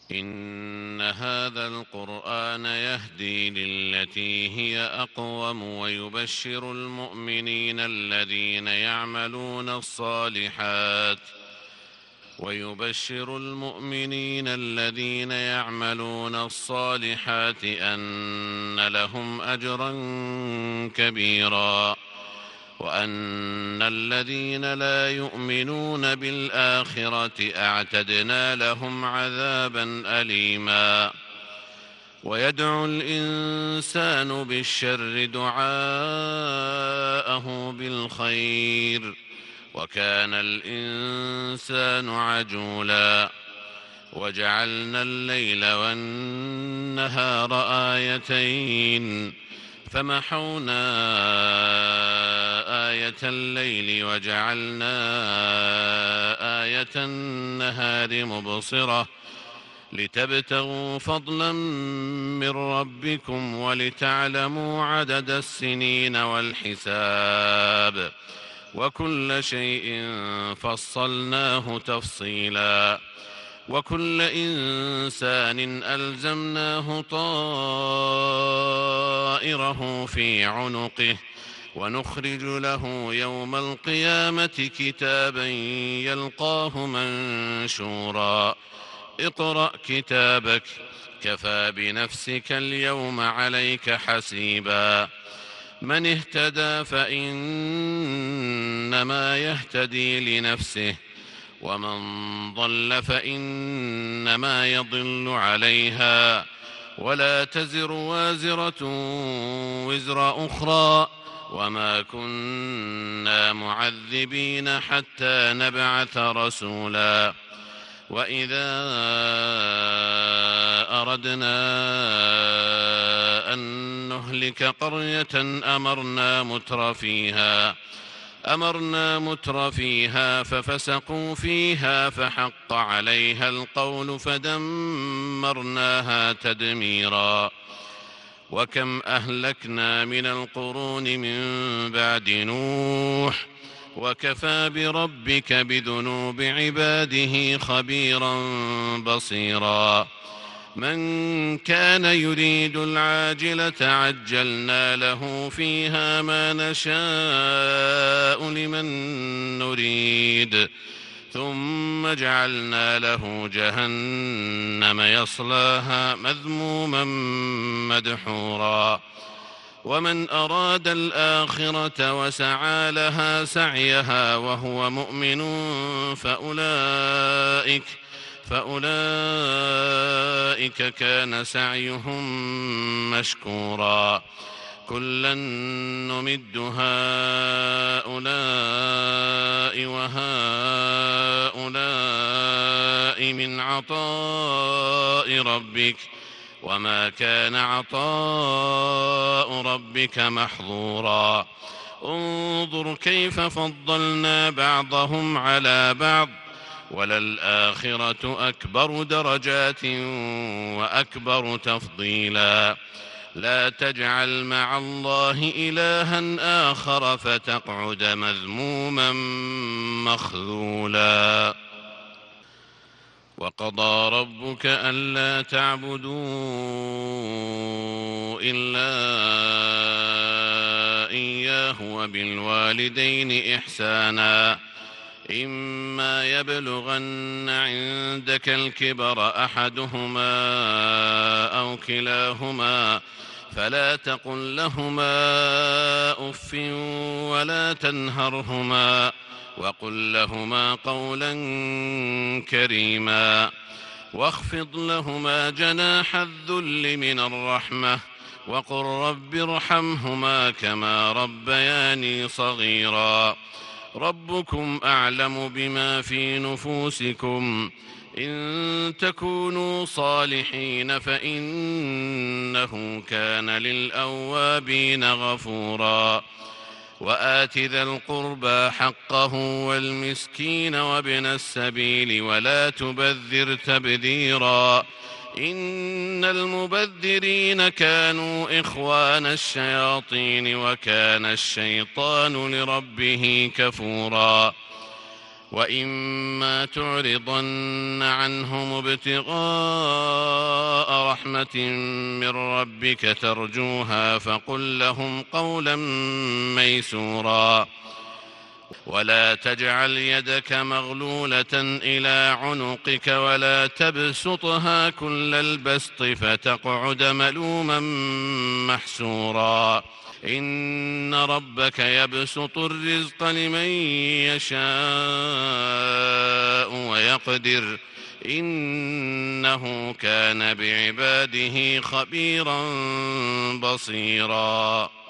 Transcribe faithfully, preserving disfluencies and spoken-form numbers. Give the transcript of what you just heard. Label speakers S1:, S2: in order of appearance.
S1: إن هذا القرآن يهدي للتي هي أقوم ويبشر المؤمنين الذين يعملون الصالحات ويبشر المؤمنين الذين يعملون الصالحات أن لهم أجرا كبيرا وأن الذين لا يؤمنون بالآخرة أعتدنا لهم عذابا أليما. ويدعو الإنسان بالشر دعاءه بالخير وكان الإنسان عجولا. وجعلنا الليل والنهار آيتين فمحونا آية الليل وجعلنا آية النهار مبصرة لتبتغوا فضلا من ربكم ولتعلموا عدد السنين والحساب وكل شيء فصلناه تفصيلا. وكل إنسان ألزمناه طائره في عنقه ونخرج له يوم القيامة كتابا يلقاه منشورا. اقرأ كتابك كفى بنفسك اليوم عليك حسيبا. من اهتدى فإنما يهتدي لنفسه ومن ضل فإنما يضل عليها ولا تزر وازرة وزر أخرى وما كنا معذبين حتى نبعث رسولا. وإذا أردنا أن نهلك قرية أمرنا مترفيها أمرنا مترفيها ففسقوا فيها فحق عليها القول فدمرناها تدميرا. وكم أهلكنا من القرون من بعد نوح وكفى بربك بذنوب عباده خبيرا بصيرا. من كان يريد العاجلة عجلنا له فيها ما نشاء لمن نريد ثم جعلنا له جهنم يصلاها مذموما مدحورا. ومن أراد الآخرة وسعى لها سعيها وهو مؤمن فأولئك فأولئك كان سعيهم مشكورا. كلا نمد هؤلاء وهؤلاء من عطاء ربك وما كان عطاء ربك محظورا. انظر كيف فضلنا بعضهم على بعض وللآخرة أكبر درجات وأكبر تفضيلا. لا تجعل مع الله إلها آخر فتقعد مذموما مخذولا. وقضى ربك ألا تعبدوا إلا إياه وبالوالدين إحسانا إما يبلغن عندك الكبر أحدهما أو كلاهما فلا تقل لهما أف ولا تنهرهما وقل لهما قولا كريما. واخفض لهما جناح الذل من الرحمة وقل رب ارحمهما كما ربياني صغيرا. ربكم أعلم بما في نفوسكم إن تكونوا صالحين فإنه كان للأوابين غفورا. وآت ذا القربى حقه والمسكين وابن السبيل ولا تبذر تبذيرا إن المبذرين كانوا إخوان الشياطين وكان الشيطان لربه كفورا. وإما تعرضن عنهم ابتغاء رحمة من ربك ترجوها فقل لهم قولا ميسورا ولا تجعل يدك مغلولة إلى عنقك ولا تبسطها كل البسط فتقعد ملوما محسورا إن ربك يبسط الرزق لمن يشاء ويقدر إنه كان بعباده خبيرا بصيرا.